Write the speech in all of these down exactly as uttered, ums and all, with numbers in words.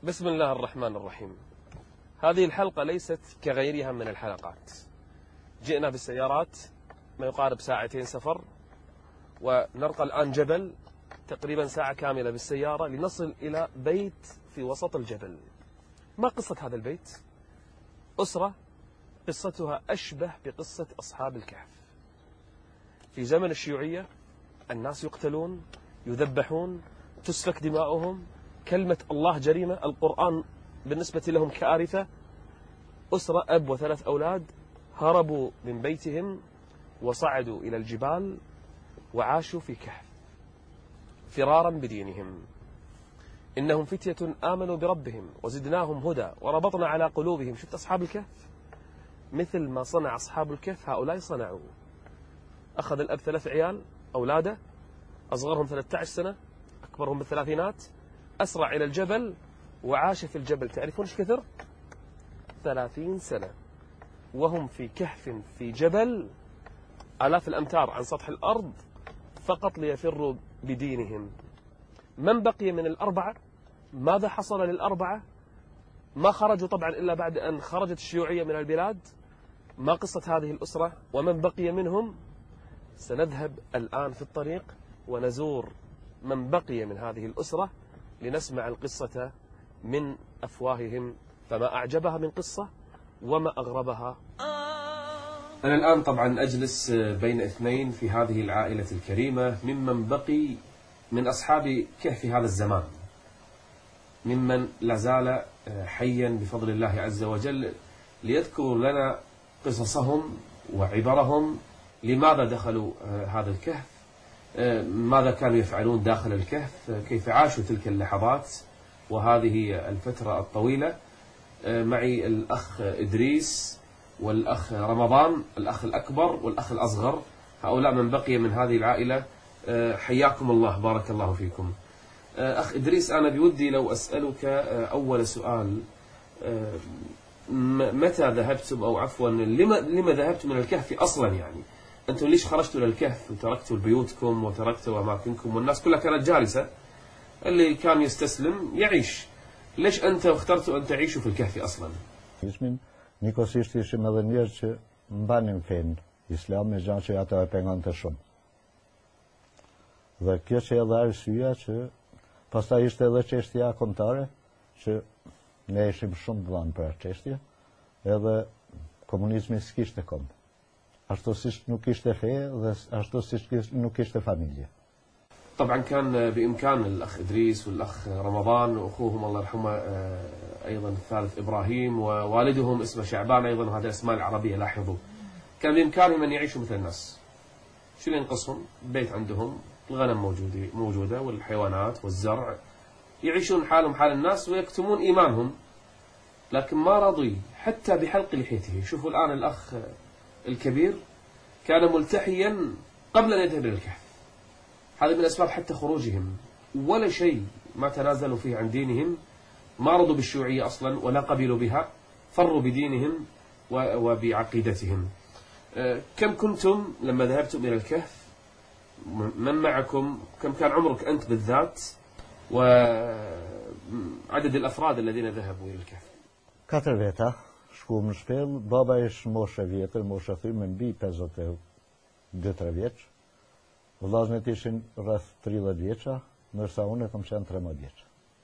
بسم الله الرحمن الرحيم. هذه الحلقة ليست كغيرها من الحلقات. جئنا بالسيارات ما يقارب ساعتين سفر، ونرقى الآن جبل تقريبا ساعة كاملة بالسيارة لنصل إلى بيت في وسط الجبل. ما قصة هذا البيت؟ أسرة قصتها أشبه بقصة أصحاب الكهف. في زمن الشيوعية الناس يقتلون، يذبحون، تسفك دماؤهم، كلمة الله جريمة، القرآن بالنسبة لهم كارثة. أسرة أب وثلاث أولاد هربوا من بيتهم وصعدوا إلى الجبال وعاشوا في كهف فرارا بدينهم. إنهم فتية آمنوا بربهم وزدناهم هدى وربطنا على قلوبهم. شفت أصحاب الكهف؟ مثل ما صنع أصحاب الكهف هؤلاء صنعوا. أخذ الأب ثلاث عيال أولاده، أصغرهم ثلاثة عشر سنة، أكبرهم بالثلاثينات، أسرع إلى الجبل وعاش في الجبل. تعرفون ايش كثر؟ ثلاثين سنة وهم في كهف في جبل آلاف الأمتار عن سطح الأرض، فقط ليفروا بدينهم. من بقي من الأربعة؟ ماذا حصل للأربعة؟ ما خرجوا طبعا إلا بعد أن خرجت الشيوعية من البلاد. ما قصة هذه الأسرة ومن بقي منهم؟ سنذهب الآن في الطريق ونزور من بقي من هذه الأسرة لنسمع القصة من أفواههم، فما أعجبها من قصة وما أغربها. أنا الآن طبعا أجلس بين اثنين في هذه العائلة الكريمة ممن بقي من أصحاب كهف هذا الزمان، ممن لازال حيا بفضل الله عز وجل، ليذكر لنا قصصهم وعبرهم. لماذا دخلوا هذا الكهف؟ ماذا كانوا يفعلون داخل الكهف؟ كيف عاشوا تلك اللحظات وهذه الفترة الطويلة؟ معي الأخ إدريس والأخ رمضان، الأخ الأكبر والأخ الأصغر، هؤلاء من بقي من هذه العائلة. حياكم الله، بارك الله فيكم. أخ إدريس، أنا بودي لو أسألك أول سؤال، متى ذهبتم، أو عفوا لما, لما ذهبتم من الكهف أصلا؟ يعني أنتم ليش خرجتوا للكهف وتركتوا بيوتكم وتركتوا أماكنكم والناس كلها كانت جالسة؟ اللي كان يستسلم يعيش. ليش أنت اخترتوا أن تعيشوا في الكهف أصلا؟ Ismin, nikosisht ishim edhe njerëz që mbanin fen Islam, me gjë që ato e pengonte shumë. Dhe kjo që edhe arsyeja që pastaj ishte edhe çështja kombëtare, që ne ishim shumë dhënë për atë çështje, edhe komunizmi s'kishte kombë. Ashtu siç nuk kishte fe dhe ashtu siç nuk kishte familje. طبعا كان بإمكان الأخ إدريس والأخ رمضان وأخوهم الله يرحمه أيضا الثالث إبراهيم ووالدهم اسمه شعبان، أيضا هذه الأسماء العربية لاحظوا، كان بإمكانهم أن يعيشوا مثل الناس. شو اللي ينقصهم؟ بيت عندهم، الغنم موجودة موجودة والحيوانات والزرع، يعيشون حالهم حال الناس ويكتمون إيمانهم. لكن ما رضي حتى بحلق لحيته. شوفوا الآن الأخ الكبير كان ملتحيا قبل أن يذهب إلى الكهف. هذا من أسباب حتى خروجهم، ولا شيء ما تنازلوا فيه عن دينهم، ما رضوا بالشيوعية أصلا ولا قبلوا بها، فروا بدينهم وبعقيدتهم. كم كنتم لما ذهبتم إلى الكهف؟ من معكم؟ كم كان عمرك أنت بالذات؟ وعدد الأفراد الذين ذهبوا إلى الكهف؟ Katër veta, shkuam në shpellë, baba ish moshë e vjetër, moshë e thyrë me mbi pesëdhjetë e dy tre vjeç. Vllaznet ishin rreth tridhjetë vjeça, ndërsa unë kam qenë trembëdhjetë vjeç.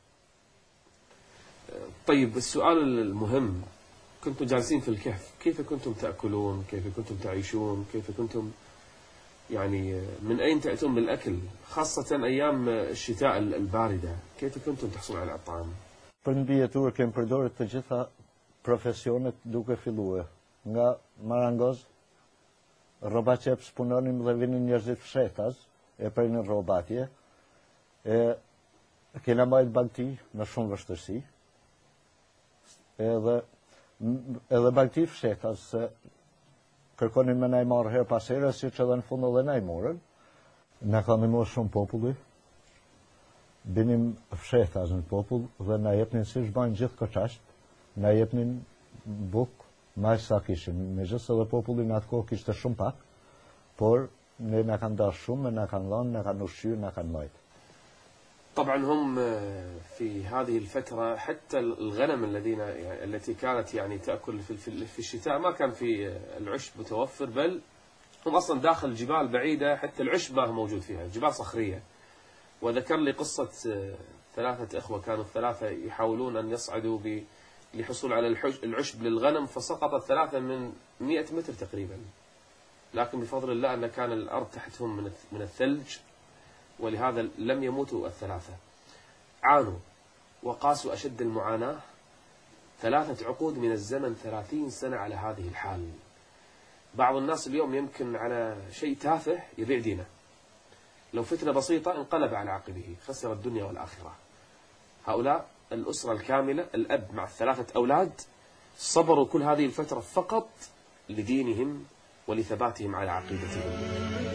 طيب السؤال المهم، كنتم جالسين في الكهف، كيف كنتم تأكلون؟ كيف كنتم تعيشون؟ كيف كنتم يعني من أين تأتون بالأكل؟ خاصة أيام الشتاء الباردة، كيف كنتم تحصلون على الطعام؟ Për në mbijetur kem përdorur të gjitha profesionet duke filluar nga marangoz, rroba qep punonim dhe vinin njerëzit fshetas, e prinin rroba atje, e kena marrë bagti me shumë vështirësi, edhe edhe bagti fshetas, se kërkonin me na i marrë her pas here, siç edhe në fund edhe na i morën. Na ka ndihmuar shumë populli. Binim fshetas në popull dhe na jepnin siç bajnë gjithë koçasht, na jepnin buk, ma sa kishim. Megjithëse edhe populli në atë kohë kishte shumë pak, por ne na kanë dashur shumë, na kanë dhënë, na kanë ushqyer, na kanë mbajtur. طبعا هم في هذه الفترة حتى الغنم الذين يعني التي كانت يعني تأكل في في الشتاء ما كان في العشب متوفر، بل هم أصلا داخل الجبال بعيدة، حتى العشب ما هو موجود فيها، جبال صخرية. وذكر لي قصة ثلاثة إخوة كانوا الثلاثة يحاولون أن يصعدوا للحصول على العشب للغنم، فسقطت ثلاثة من مئة متر تقريبا، لكن بفضل الله أن كان الأرض تحتهم من من الثلج، ولهذا لم يموتوا الثلاثة. عانوا وقاسوا أشد المعاناة، ثلاثة عقود من الزمن، ثلاثين سنة على هذه الحال. بعض الناس اليوم يمكن على شيء تافه يبيع دينه، لو فتنة بسيطة انقلب على عقبه، خسر الدنيا والآخرة. هؤلاء الأسرة الكاملة، الأب مع الثلاثة أولاد، صبروا كل هذه الفترة فقط لدينهم ولثباتهم على عقيدتهم.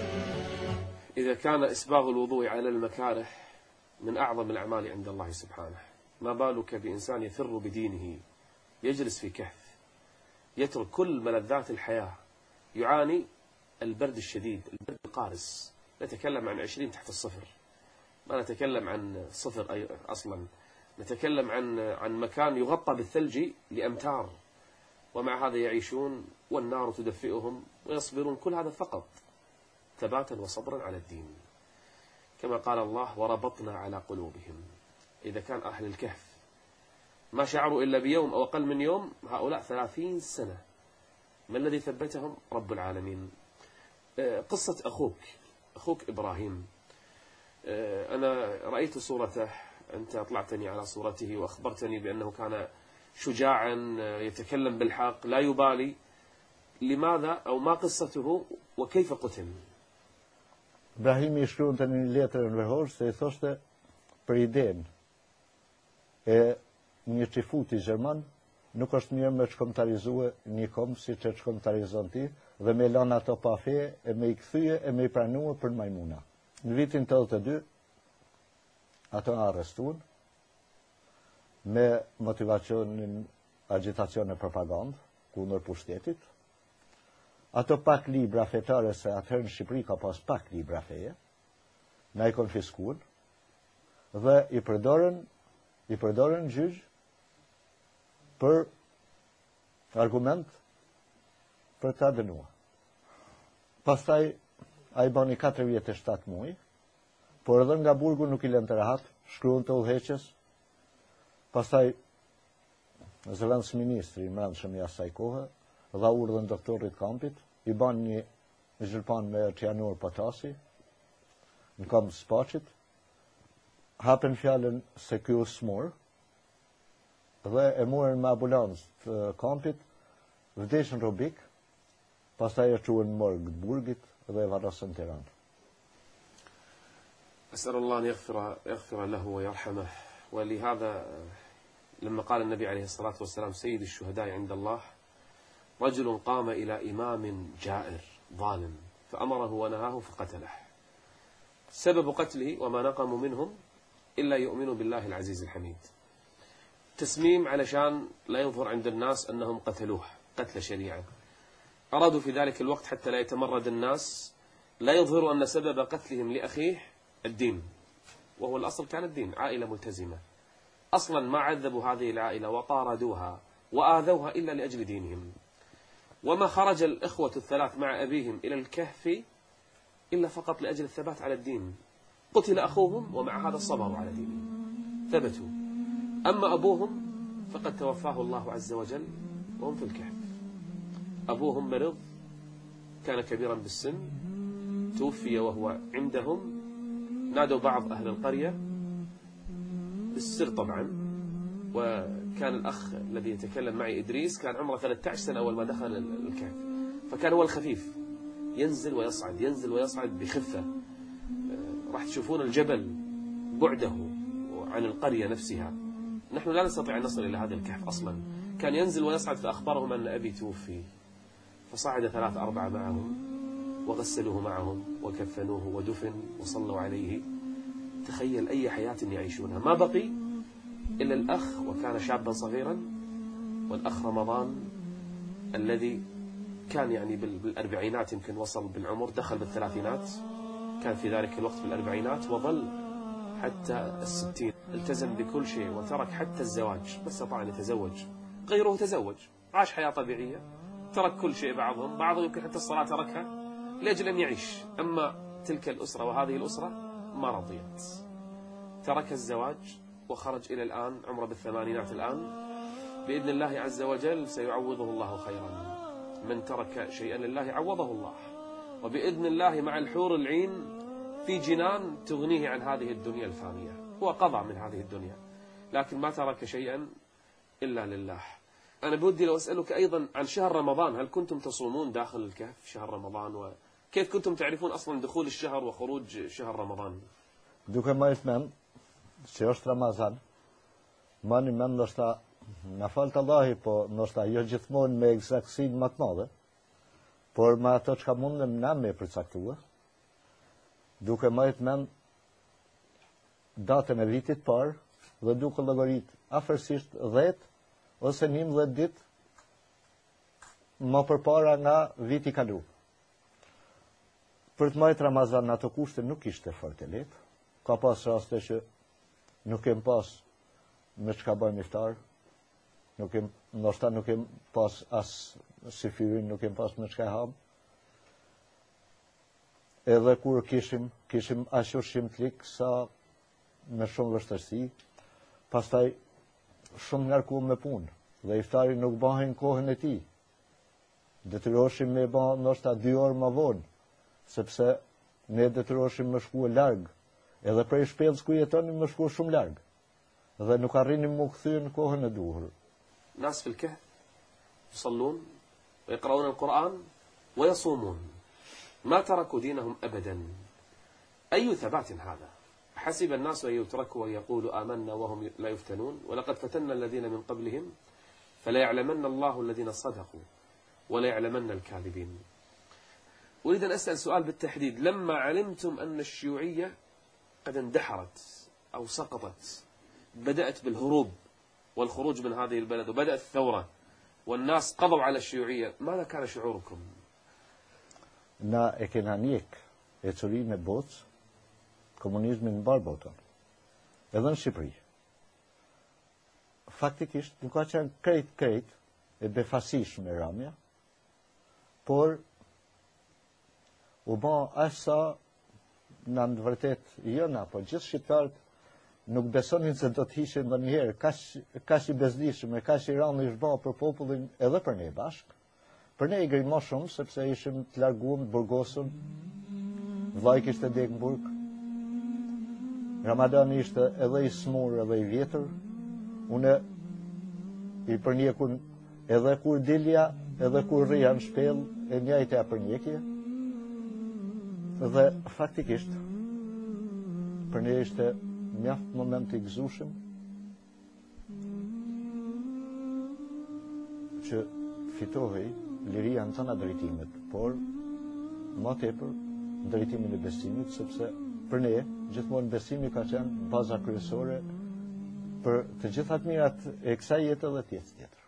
إذا كان إسباغ الوضوء على المكاره من أعظم الأعمال عند الله سبحانه، ما بالك بإنسان يفر بدينه، يجلس في كهف، يترك كل ملذات الحياة، يعاني البرد الشديد، البرد القارس. نتكلم عن عشرين تحت الصفر، ما نتكلم عن صفر أي أصلا، نتكلم عن عن مكان يغطى بالثلج لأمتار، ومع هذا يعيشون والنار تدفئهم ويصبرون، كل هذا فقط ثباتا وصبرا على الدين. كما قال الله: وربطنا على قلوبهم. إذا كان أهل الكهف ما شعروا إلا بيوم أو أقل من يوم، هؤلاء ثلاثين سنة، ما الذي ثبتهم؟ رب العالمين. قصة أخوك أخوك إبراهيم، أنا رأيت صورته، أنت أطلعتني على صورته وأخبرتني بأنه كان شجاعا يتكلم بالحق لا يبالي. لماذا أو ما قصته وكيف قتل؟ Ibrahimi i shkruante në një letër në verhor se i thoshte për idenë e një qifuti gjerman nuk është mirë me shkomtarizue një kom si që shkomtarizon ti dhe me lanë ato pa feje e me i këthyje e me i pranue për majmuna. Në vitin tridhjet e dy ato në arrestuan me motivacionin agitacione propagandë kundër pushtetit. Ato pak libra fetare, se atëherë në Shqipëri ka pas pak libra feje, na i konfiskuan dhe i përdorën i përdorën gjyq për argument për ta dënuar. Pastaj ai bani katër vjet e shtatë muaj, por edhe nga burgu nuk i lënë të rahat, shkruan të udhëheqës. Pastaj zëvendës ministri i mbrëmshëm i asaj kohe dha urdhën doktorit kampit, i ban një zhërpan me cianur potasi në kam Spaqit, hapen fjalën se ky u smur dhe e morën me ambulancë të kampit, vdesën robik, pastaj e çuan në morg të burgit dhe e varrosën në Tiranë. أسأل الله أن يغفر يغفر له ويرحمه. ولهذا لما قال النبي عليه الصلاة والسلام: سيد الشهداء عند الله رجل قام إلى إمام جائر ظالم فأمره ونهاه فقتله. سبب قتله وما نقموا منهم إلا يؤمنوا بالله العزيز الحميد. تسميم علشان لا يظهر عند الناس أنهم قتلوه قتل شريعة. أرادوا في ذلك الوقت حتى لا يتمرد الناس، لا يظهروا أن سبب قتلهم لأخيه الدين، وهو الأصل كان الدين، عائلة ملتزمة. أصلا ما عذبوا هذه العائلة وطاردوها وآذوها إلا لأجل دينهم. وما خرج الإخوة الثلاث مع أبيهم إلى الكهف إلا فقط لأجل الثبات على الدين. قتل أخوهم ومع هذا صبروا على دينه، ثبتوا. أما أبوهم فقد توفاه الله عز وجل وهم في الكهف. أبوهم مرض، كان كبيرا بالسن، توفي وهو عندهم. نادوا بعض أهل القرية بالسر طبعا، وكان الأخ الذي يتكلم معي إدريس كان عمره ثلاثة عشر سنة أول ما دخل الكهف، فكان هو الخفيف، ينزل ويصعد ينزل ويصعد بخفة. راح تشوفون الجبل بعده عن القرية نفسها. نحن لا نستطيع أن نصل إلى هذا الكهف أصلا. كان ينزل ويصعد، فأخبرهم أن أبي توفي، فصعد ثلاثة أربعة معهم وغسلوه معهم وكفنوه ودفن وصلوا عليه. تخيل أي حياة يعيشونها. ما بقي إلا الأخ، وكان شابا صغيرا، والأخ رمضان الذي كان يعني بالأربعينات، يمكن وصل بالعمر، دخل بالثلاثينات، كان في ذلك الوقت بالأربعينات، وظل حتى الستين، التزم بكل شيء وترك حتى الزواج، ما استطاع أن يتزوج. غيره تزوج، عاش حياة طبيعية، ترك كل شيء. بعضهم بعضهم يمكن حتى الصلاة تركها لأجل أن يعيش. أما تلك الأسرة وهذه الأسرة ما رضيت، ترك الزواج وخرج إلى الآن عمره بالثمانينات. الآن بإذن الله عز وجل سيعوضه الله خيرا. من ترك شيئا لله عوضه الله، وبإذن الله مع الحور العين في جنان تغنيه عن هذه الدنيا الفانية. هو قضى من هذه الدنيا لكن ما ترك شيئا إلا لله. أنا بودي لو أسألك أيضا عن شهر رمضان، هل كنتم تصومون داخل الكهف شهر رمضان؟ وكيف كنتم تعرفون أصلا دخول الشهر وخروج شهر رمضان؟ Duke marrë mend se është Ramazan, mani mend ndoshta na fal të Allahi, po ndoshta jo gjithmonë me eksaktësinë më të madhe, por me ato çka mundem na me përcaktuar, duke marrë mend datën e vitit parë dhe duke llogarit afërsisht dhjetë ose njëmbëdhjetë ditë më përpara nga viti i kaluar. Për të marrë Ramazan në ato kushte nuk ishte fort e lehtë. Ka pas raste që nuk kem pas me çka bëjmë iftar, nuk kem, ndoshta nuk kem pas as si fyrin, nuk kem pas me çka ham. Edhe kur kishim, kishim aq ushqim të lik sa me shumë vështirësi, pastaj shumë ngarkuar me punë dhe iftari nuk bëhen kohën e tij. Detyroheshim me bë ndoshta dy orë më vonë, sepse ne detyroheshim me shkuar larg, edhe prej shpellës ku jetonim me shkuar shumë larg. Dhe nuk arrinim mu kthyer në kohën e duhur. ناس في الكهف يصلون ويقرؤون القرآن ويصومون، ما تركوا دينهم أبدا. أي ثبات هذا؟ حسب الناس أن يتركوا ويقولوا آمنا وهم لا يفتنون، ولقد فتنا الذين من قبلهم فلا يعلمن الله الذين صدقوا ولا يعلمن الكاذبين. أريد أن أسأل سؤال بالتحديد. لما علمتم أن الشيوعية قد اندحرت أو سقطت، بدأت بالهروب والخروج من هذه البلد وبدأت الثورة والناس قضوا على الشيوعية، ماذا كان شعوركم؟ Na e kena njek e cërinë e botës, komunizmin në barë botën, edhe në Shqipëri. Faktikisht, nuk ka qenë krejt krejt e befasishme ramja, por u ba asa në në vërtet jëna, por gjithë shqiptarët nuk besonin se do të hishin dhe njëherë, ka që i bezdishëm e ka që i ranë i shba për popullin edhe për ne bashkë. Për ne i gëri më shumë, sepse ishim të larguam të burgosën, vllai kishte dek në burg, Ramadani ishte edhe i smur edhe i vjetër, une i përnjekun edhe kur dilja, edhe kur rria në shpel, e njajtja përnjekje, dhe faktikisht, për ne ishte mjaft moment i gëzushëm, që fitohej liria në tëna drejtimet, por më tepër drejtimin e besimit, sepse për ne gjithmonë besimi ka qenë baza kryesore për të gjithat mirat e kësaj jetë dhe tjetër tjetër.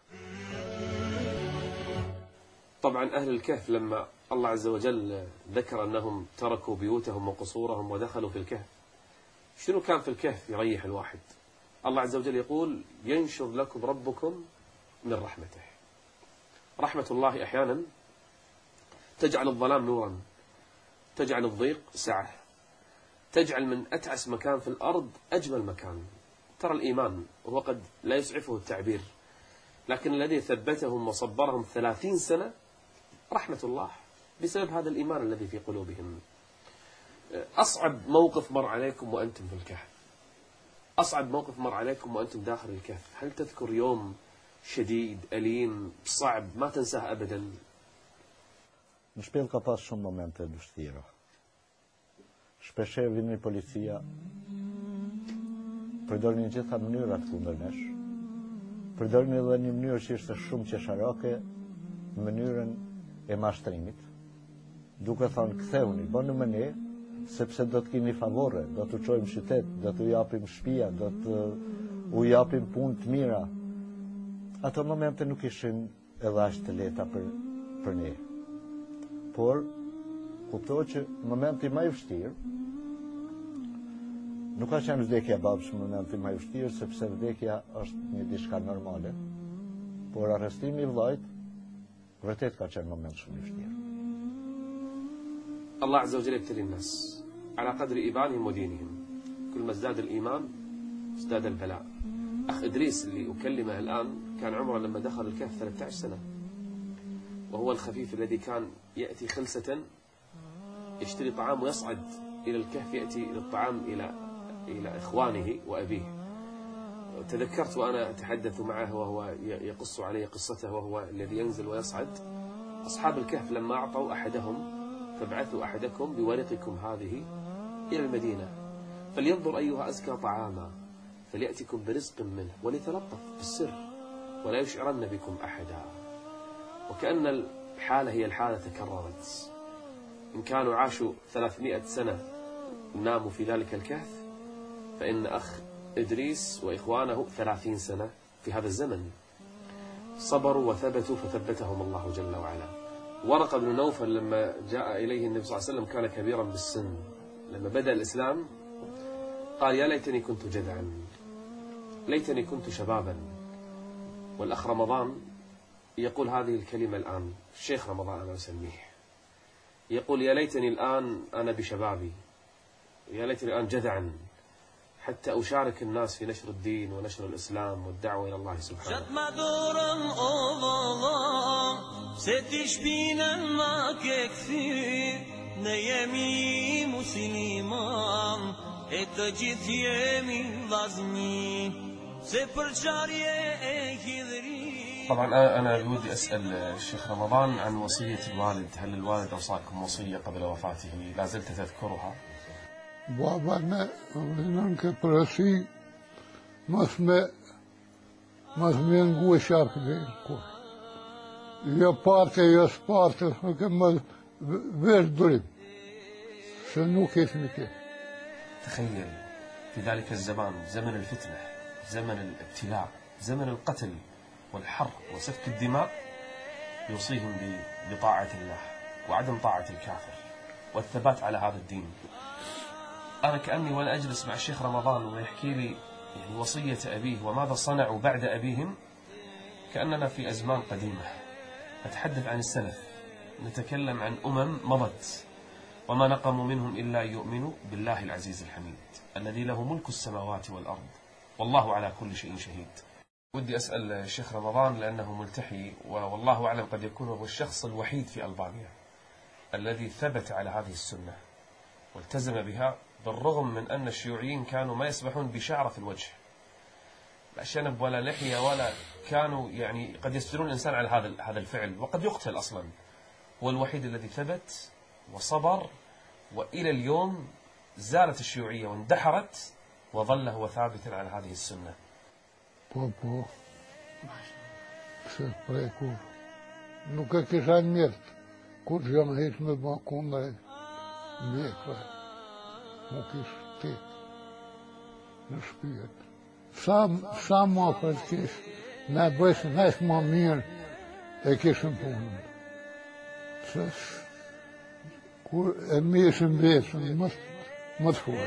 طبعا أهل الكهف لما الله عز وجل ذكر أنهم تركوا بيوتهم وقصورهم ودخلوا في الكهف، شنو كان في الكهف يريح الواحد؟ الله عز وجل يقول ينشر لكم ربكم من رحمته. رحمة الله أحيانا تجعل الظلام نورا، تجعل الضيق سعة، تجعل من أتعس مكان في الأرض أجمل مكان. ترى الإيمان وهو قد لا يسعفه التعبير، لكن الذي ثبتهم وصبرهم ثلاثين سنة رحمة الله بسبب هذا الإيمان الذي في قلوبهم. أصعب موقف مر عليكم وأنتم في الكهف، أصعب موقف مر عليكم وأنتم داخل الكهف، هل تذكر يوم شديد أليم صعب ما تنساه أبدا؟ Në shpellë ka pas shumë momente vështira. Shpesher vini policia, përdornin gjitha mënyrat kundër nesh, përdornin edhe një mënyrë që ishte shumë qesharake, mënyrën e mashtrimit, duke thonë ktheuni, bënu me ne, sepse do të keni favore, do të çojmë qytet, do të japim shtëpia, do të u japim punë të mira. Ato momente nuk ishin edhe aq të lehta për për ne. Por kuptoj që momenti më i vështirë Nuk ka qenë vdekja e babës më në të më e vështirë, sepse vdekja është një diçka normale. Por arrestimi i vllajt vërtet ka qenë moment shumë i vështirë. الله عز وجل يبتلي الناس على قدر إيمانهم ودينهم. كل ما ازداد الإيمان ازداد البلاء. أخ إدريس اللي أكلمه الآن كان عمره لما دخل الكهف ثلاثة عشر سنة، وهو الخفيف الذي كان يأتي خلسة يشتري طعام ويصعد إلى الكهف يأتي للطعام إلى إلى إخوانه وأبيه. تذكرت وأنا أتحدث معه وهو يقص علي قصته وهو الذي ينزل ويصعد. أصحاب الكهف لما أعطوا أحدهم فابعثوا أحدكم بورقكم هذه إلى المدينة فلينظر أيها أزكى طعاما فليأتكم برزق منه وليتلطف بالسر ولا يشعرن بكم أحدا. وكأن الحالة هي الحالة تكررت. إن كانوا عاشوا ثلاثمائة سنة ناموا في ذلك الكهف، فإن أخ إدريس وإخوانه ثلاثين سنة في هذا الزمن صبروا وثبتوا فثبتهم الله جل وعلا. ورقة بن نوفل لما جاء إليه النبي صلى الله عليه وسلم كان كبيرا بالسن. لما بدأ الإسلام قال يا ليتني كنت جذعا، ليتني كنت شبابا. والأخ رمضان يقول هذه الكلمة الآن، الشيخ رمضان أنا أسميه، يقول يا ليتني الآن أنا بشبابي، يا ليتني الآن جذعا حتى أشارك الناس في نشر الدين ونشر الإسلام والدعوة إلى الله سبحانه. طبعا أنا بودي أسأل الشيخ رمضان عن وصية الوالد. هل الوالد أوصاكم وصية قبل وفاته لا زلت تذكرها؟ Baba me nën ke përësi, mos me, mos me ngu e sharkë dhe kur. Jo parte, jo s'parte, ke më vesh durim. Se nuk ishme ke. تخيل في ذلك الزمان، زمن الفتنة، زمن الابتلاء، زمن القتل والحرق وسفك الدماء، يوصيهم بطاعة الله وعدم طاعة الكافر والثبات على هذا الدين. أنا كأني وأنا أجلس مع الشيخ رمضان ويحكي لي يعني وصية أبيه وماذا صنعوا بعد أبيهم، كأننا في أزمان قديمة نتحدث عن السلف، نتكلم عن أمم مضت وما نقموا منهم إلا يؤمنوا بالله العزيز الحميد الذي له ملك السماوات والأرض والله على كل شيء شهيد. ودي أسأل الشيخ رمضان لأنه ملتحي والله أعلم قد يكون هو الشخص الوحيد في ألبانيا الذي ثبت على هذه السنة والتزم بها، بالرغم من أن الشيوعيين كانوا ما يسمحون بشعر في الوجه، لا شنب ولا لحية ولا، كانوا يعني قد يسترون الإنسان على هذا هذا الفعل وقد يقتل أصلا. هو الوحيد الذي ثبت وصبر، وإلى اليوم زالت الشيوعية واندحرت وظل هو ثابتا على هذه السنة. بابا سيبريكو نوكا كيشان ميرت كل جمعيت مباكون لي ميكا موكيش تيت نشبيت سام سام ما فركيش ما بس ناس ما مير اكيشن بون سس كل اميشن بيت مت مدفوع.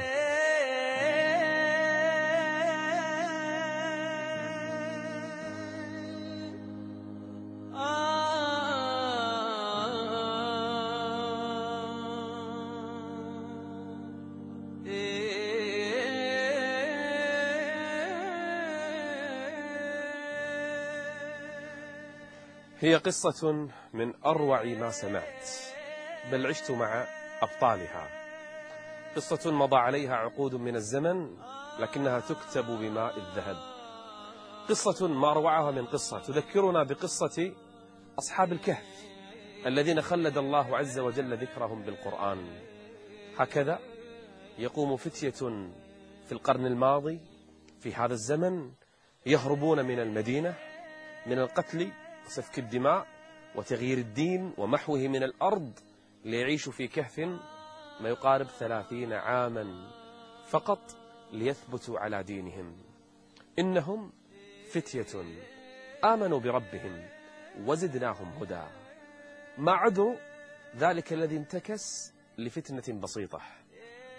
هي قصة من أروع ما سمعت، بل عشت مع أبطالها. قصة مضى عليها عقود من الزمن لكنها تكتب بماء الذهب. قصة ما أروعها من قصة تذكرنا بقصة أصحاب الكهف الذين خلد الله عز وجل ذكرهم بالقرآن. هكذا يقوم فتية في القرن الماضي في هذا الزمن يهربون من المدينة من القتل وسفك الدماء وتغيير الدين ومحوه من الأرض ليعيشوا في كهف ما يقارب ثلاثين عاما فقط ليثبتوا على دينهم. إنهم فتية آمنوا بربهم وزدناهم هدى. ما عذر ذلك الذي انتكس لفتنة بسيطة،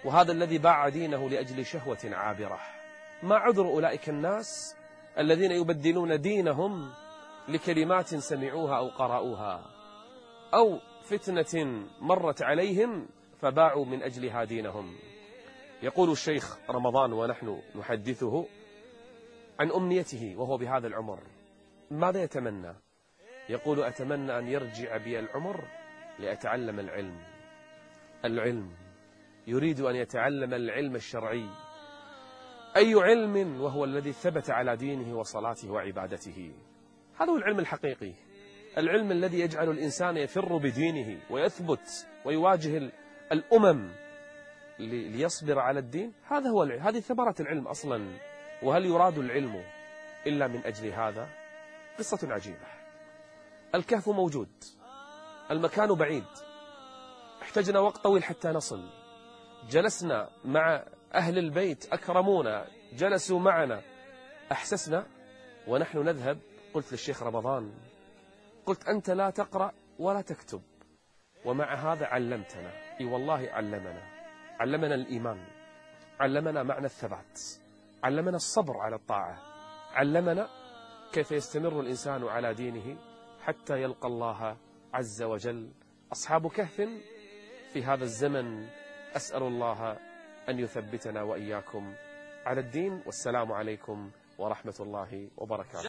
وهذا الذي باع دينه لأجل شهوة عابرة. ما عذر أولئك الناس الذين يبدلون دينهم لكلمات سمعوها أو قرأوها أو فتنة مرت عليهم فباعوا من أجلها دينهم. يقول الشيخ رمضان ونحن نحدثه عن أمنيته وهو بهذا العمر، ماذا يتمنى؟ يقول: أتمنى أن يرجع بي العمر لأتعلم العلم. العلم يريد أن يتعلم العلم الشرعي. أي علم؟ وهو الذي ثبت على دينه وصلاته وعبادته. هذا هو العلم الحقيقي، العلم الذي يجعل الإنسان يفر بدينه ويثبت ويواجه الأمم ليصبر على الدين. هذا هو العلم، هذه ثمرة العلم أصلا. وهل يراد العلم إلا من أجل هذا؟ قصة عجيبة. الكهف موجود، المكان بعيد، احتجنا وقت طويل حتى نصل، جلسنا مع أهل البيت أكرمونا، جلسوا معنا، أحسسنا ونحن نذهب. قلت للشيخ رمضان، قلت: أنت لا تقرأ ولا تكتب ومع هذا علمتنا. إي والله علمنا، علمنا الإيمان، علمنا معنى الثبات، علمنا الصبر على الطاعة، علمنا كيف يستمر الإنسان على دينه حتى يلقى الله عز وجل. أصحاب كهف في هذا الزمن، أسأل الله أن يثبتنا وإياكم على الدين. والسلام عليكم ورحمة الله وبركاته.